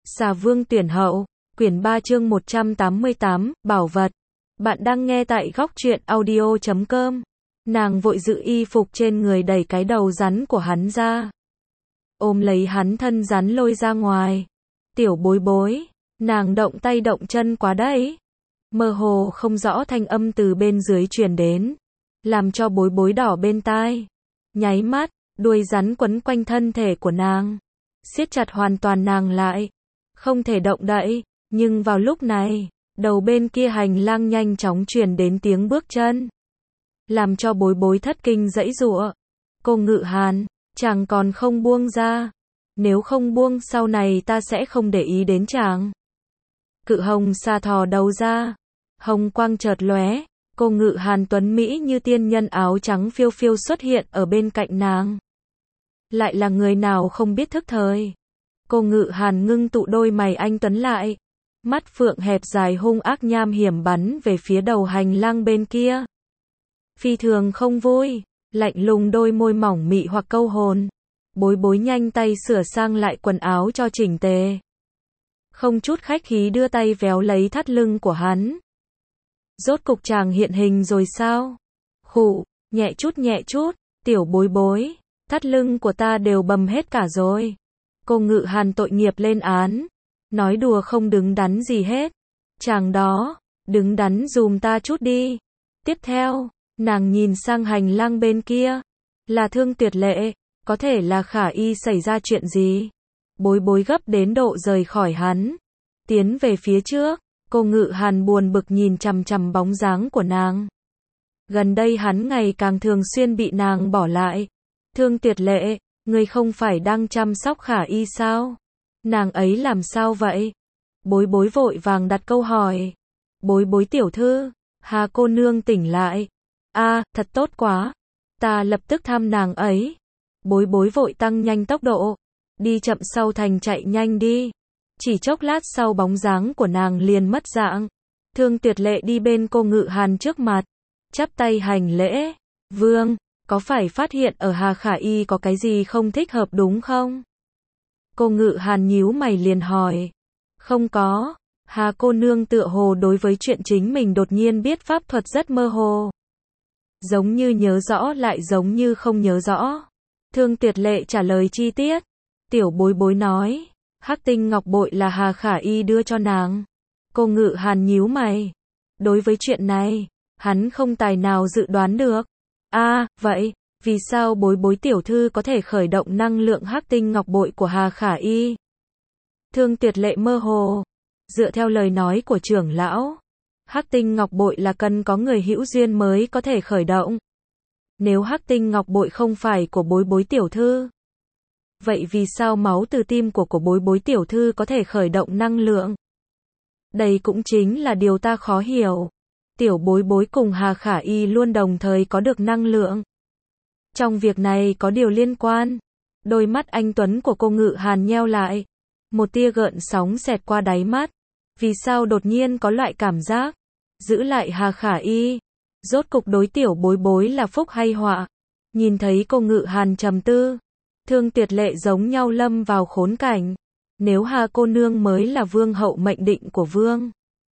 Xà Vương tuyển hậu, quyển 3 chương 188, bảo vật. Bạn đang nghe tại góc truyện audio.com. Nàng vội giữ y phục trên người đẩy cái đầu rắn của hắn ra. Ôm lấy hắn thân rắn lôi ra ngoài. Tiểu bối bối, nàng động tay động chân quá đấy. Mơ hồ không rõ thanh âm từ bên dưới truyền đến. Làm cho bối bối đỏ bên tai. Nháy mắt, đuôi rắn quấn quanh thân thể của nàng. Siết chặt hoàn toàn nàng lại. Không thể động đậy, nhưng vào lúc này, đầu bên kia hành lang nhanh chóng truyền đến tiếng bước chân. Làm cho bối bối thất kinh giãy giụa. Cô Ngự Hàn, chàng còn không buông ra. Nếu không buông sau này ta sẽ không để ý đến chàng. Cự hồng xà thò đầu ra. Hồng quang chợt lóe. Cô Ngự Hàn tuấn Mỹ như tiên nhân áo trắng phiêu phiêu xuất hiện ở bên cạnh nàng. Lại là người nào không biết thức thời. Cô Ngự Hàn ngưng tụ đôi mày anh tuấn lại. Mắt phượng hẹp dài hung ác nham hiểm bắn về phía đầu hành lang bên kia. Phi thường không vui, lạnh lùng đôi môi mỏng mị hoặc câu hồn. Bối bối nhanh tay sửa sang lại quần áo cho chỉnh tề. Không chút khách khí đưa tay véo lấy thắt lưng của hắn. Rốt cục chàng hiện hình rồi sao? Khụ, nhẹ chút, tiểu bối bối, thắt lưng của ta đều bầm hết cả rồi. Cô Ngự Hàn tội nghiệp lên án. Nói đùa không đứng đắn gì hết. Chàng đó, đứng đắn dùm ta chút đi. Tiếp theo, nàng nhìn sang hành lang bên kia. Là Thương Tuyệt Lệ, có thể là Khả Y xảy ra chuyện gì? Bối bối gấp đến độ rời khỏi hắn. Tiến về phía trước, cô Ngự Hàn buồn bực nhìn chằm chằm bóng dáng của nàng. Gần đây hắn ngày càng thường xuyên bị nàng bỏ lại. Thương Tuyệt Lệ, ngươi không phải đang chăm sóc Khả Y sao? Nàng ấy làm sao vậy? Bối bối vội vàng đặt câu hỏi. Bối bối tiểu thư, Hà cô nương tỉnh lại. Thật tốt quá. Ta lập tức thăm nàng ấy. Bối bối vội tăng nhanh tốc độ. Đi chậm sau thành chạy nhanh đi. Chỉ chốc lát sau bóng dáng của nàng liền mất dạng. Thương Tuyệt Lệ đi bên cô Ngự Hàn trước mặt. Chắp tay hành lễ. Vương, có phải phát hiện ở Hà Khả Y có cái gì không thích hợp đúng không? Cô Ngự Hàn nhíu mày liền hỏi. Không có. Hà cô nương tựa hồ đối với chuyện chính mình đột nhiên biết pháp thuật rất mơ hồ. Giống như nhớ rõ lại giống như không nhớ rõ. Thương Tuyệt Lệ trả lời chi tiết. Tiểu bối bối nói. Hắc tinh ngọc bội là Hà Khả Y đưa cho nàng. Cô Ngự Hàn nhíu mày. Đối với chuyện này, hắn không tài nào dự đoán được. Vậy, vì sao bối bối tiểu thư có thể khởi động năng lượng hắc tinh ngọc bội của Hà Khả Y? Thương Tuyệt Lệ mơ hồ. Dựa theo lời nói của trưởng lão, hắc tinh ngọc bội là cần có người hữu duyên mới có thể khởi động. Nếu hắc tinh ngọc bội không phải của bối bối tiểu thư, vậy vì sao máu từ tim của bối bối tiểu thư có thể khởi động năng lượng? Đây cũng chính là điều ta khó hiểu. Tiểu bối bối cùng Hà Khả Y luôn đồng thời có được năng lượng. Trong việc này có điều liên quan. Đôi mắt anh tuấn của cô Ngự Hàn nheo lại. Một tia gợn sóng xẹt qua đáy mắt. Vì sao đột nhiên có loại cảm giác giữ lại Hà Khả Y? Rốt cục đối tiểu bối bối là phúc hay họa? Nhìn thấy cô Ngự Hàn trầm tư, Thương Tuyệt Lệ giống nhau lâm vào khốn cảnh. Nếu Hà cô nương mới là vương hậu mệnh định của vương,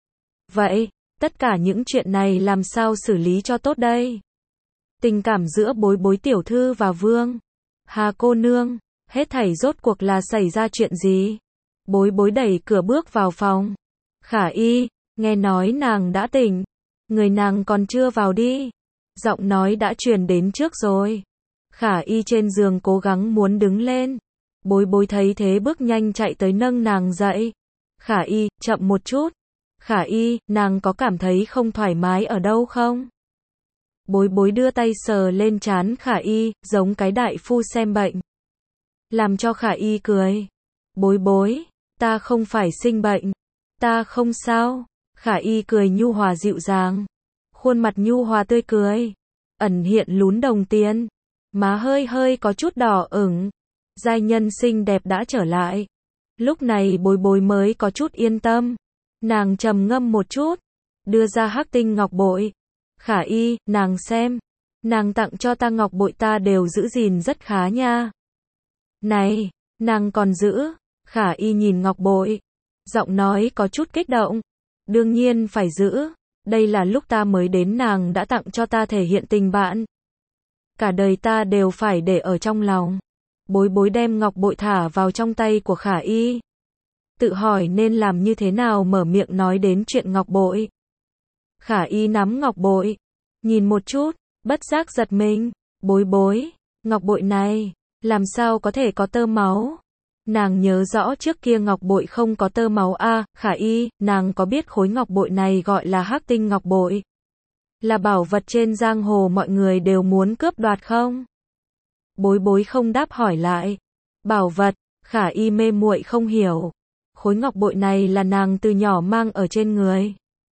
vậy tất cả những chuyện này làm sao xử lý cho tốt đây? Tình cảm giữa bối bối tiểu thư và vương, Hà cô nương, hết thảy rốt cuộc là xảy ra chuyện gì? Bối bối đẩy cửa bước vào phòng. Khả Y, nghe nói nàng đã tỉnh. Người nàng còn chưa vào đi. Giọng nói đã truyền đến trước rồi. Khả Y trên giường cố gắng muốn đứng lên. Bối bối thấy thế bước nhanh chạy tới nâng nàng dậy. Khả Y, chậm một chút. Khả Y, nàng có cảm thấy không thoải mái ở đâu không? Bối bối đưa tay sờ lên trán Khả Y, giống cái đại phu xem bệnh. Làm cho Khả Y cười. Bối bối, ta không phải sinh bệnh. Ta không sao. Khả Y cười nhu hòa dịu dàng. Khuôn mặt nhu hòa tươi cười. Ẩn hiện lún đồng tiền. Má hơi hơi có chút đỏ ửng. Giai nhân xinh đẹp đã trở lại. Lúc này bối bối mới có chút yên tâm. Nàng trầm ngâm một chút. Đưa ra hắc tinh ngọc bội. Khả Y, nàng xem. Nàng tặng cho ta ngọc bội ta đều giữ gìn rất khá nha. Này, nàng còn giữ. Khả Y nhìn ngọc bội, giọng nói có chút kích động. Đương nhiên phải giữ, đây là lúc ta mới đến nàng đã tặng cho ta thể hiện tình bạn. Cả đời ta đều phải để ở trong lòng. Bối bối đem ngọc bội thả vào trong tay của Khả Y. Tự hỏi nên làm như thế nào mở miệng nói đến chuyện ngọc bội. Khả Y nắm ngọc bội, nhìn một chút, bất giác giật mình. Bối bối, ngọc bội này, làm sao có thể có tơ máu? Nàng nhớ rõ trước kia ngọc bội không có tơ máu a. Khả Y, nàng có biết khối ngọc bội này gọi là Hắc Tinh ngọc bội? Là bảo vật trên giang hồ mọi người đều muốn cướp đoạt không? Bối bối không đáp hỏi lại. Bảo vật, Khả Y mê muội không hiểu. Khối ngọc bội này là nàng từ nhỏ mang ở trên người.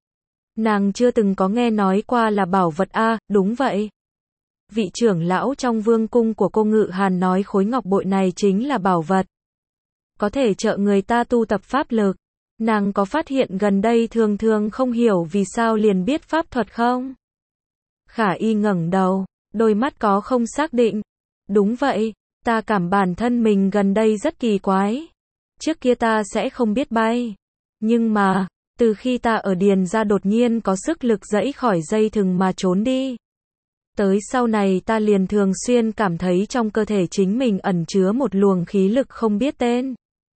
Nàng chưa từng có nghe nói qua là bảo vật a. Đúng vậy. Vị trưởng lão trong vương cung của cô Ngự Hàn nói khối ngọc bội này chính là bảo vật. Có thể trợ người ta tu tập pháp lực. Nàng có phát hiện gần đây thường thường không hiểu vì sao liền biết pháp thuật không? Khả Y ngẩng đầu, đôi mắt có không xác định. Đúng vậy, ta cảm bản thân mình gần đây rất kỳ quái. Trước kia ta sẽ không biết bay. Nhưng mà, từ khi ta ở điền ra đột nhiên có sức lực giãy khỏi dây thừng mà trốn đi. Tới sau này ta liền thường xuyên cảm thấy trong cơ thể chính mình ẩn chứa một luồng khí lực không biết tên.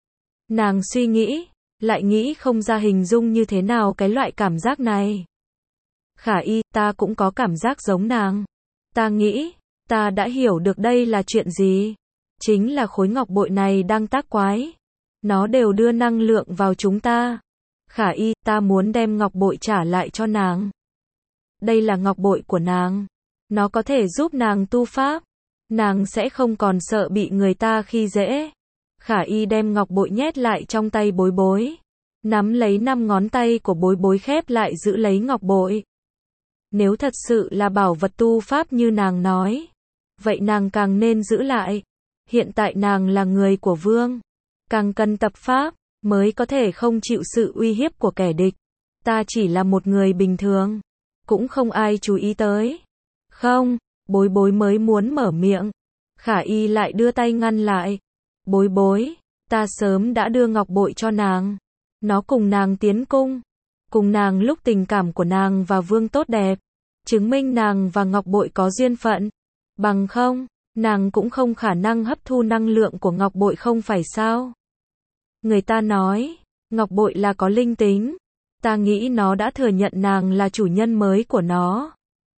Nàng suy nghĩ, lại nghĩ không ra hình dung như thế nào cái loại cảm giác này. Khả Y, ta cũng có cảm giác giống nàng. Ta nghĩ, ta đã hiểu được đây là chuyện gì. Chính là khối ngọc bội này đang tác quái. Nó đều đưa năng lượng vào chúng ta. Khả Y, ta muốn đem ngọc bội trả lại cho nàng. Đây là ngọc bội của nàng. Nó có thể giúp nàng tu pháp. Nàng sẽ không còn sợ bị người ta khi dễ. Khả Y đem ngọc bội nhét lại trong tay bối bối. Nắm lấy 5 ngón tay của bối bối khép lại giữ lấy ngọc bội. Nếu thật sự là bảo vật tu pháp như nàng nói, vậy nàng càng nên giữ lại. Hiện tại nàng là người của vương. Càng cần tập pháp, mới có thể không chịu sự uy hiếp của kẻ địch. Ta chỉ là một người bình thường. Cũng không ai chú ý tới. Không, bối bối mới muốn mở miệng. Khả Y lại đưa tay ngăn lại. Bối bối, ta sớm đã đưa ngọc bội cho nàng. Nó cùng nàng tiến cung. Cùng nàng lúc tình cảm của nàng và vương tốt đẹp. Chứng minh nàng và ngọc bội có duyên phận. Bằng không, nàng cũng không khả năng hấp thu năng lượng của ngọc bội không phải sao? Người ta nói, ngọc bội là có linh tính. Ta nghĩ nó đã thừa nhận nàng là chủ nhân mới của nó.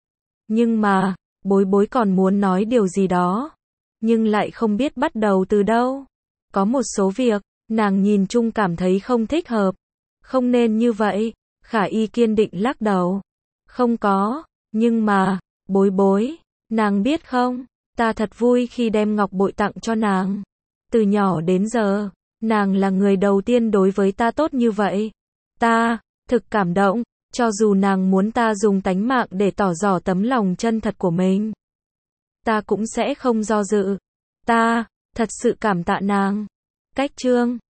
Nhưng mà, bối bối còn muốn nói điều gì đó. Nhưng lại không biết bắt đầu từ đâu. Có một số việc, nàng nhìn chung cảm thấy không thích hợp. Không nên như vậy. Khả Y kiên định lắc đầu. Không có, nhưng mà, bối bối, nàng biết không, ta thật vui khi đem ngọc bội tặng cho nàng. Từ nhỏ đến giờ, nàng là người đầu tiên đối với ta tốt như vậy. Ta, thực cảm động, cho dù nàng muốn ta dùng tánh mạng để tỏ rõ tấm lòng chân thật của mình. Ta cũng sẽ không do dự. Ta, thật sự cảm tạ nàng. Cách chương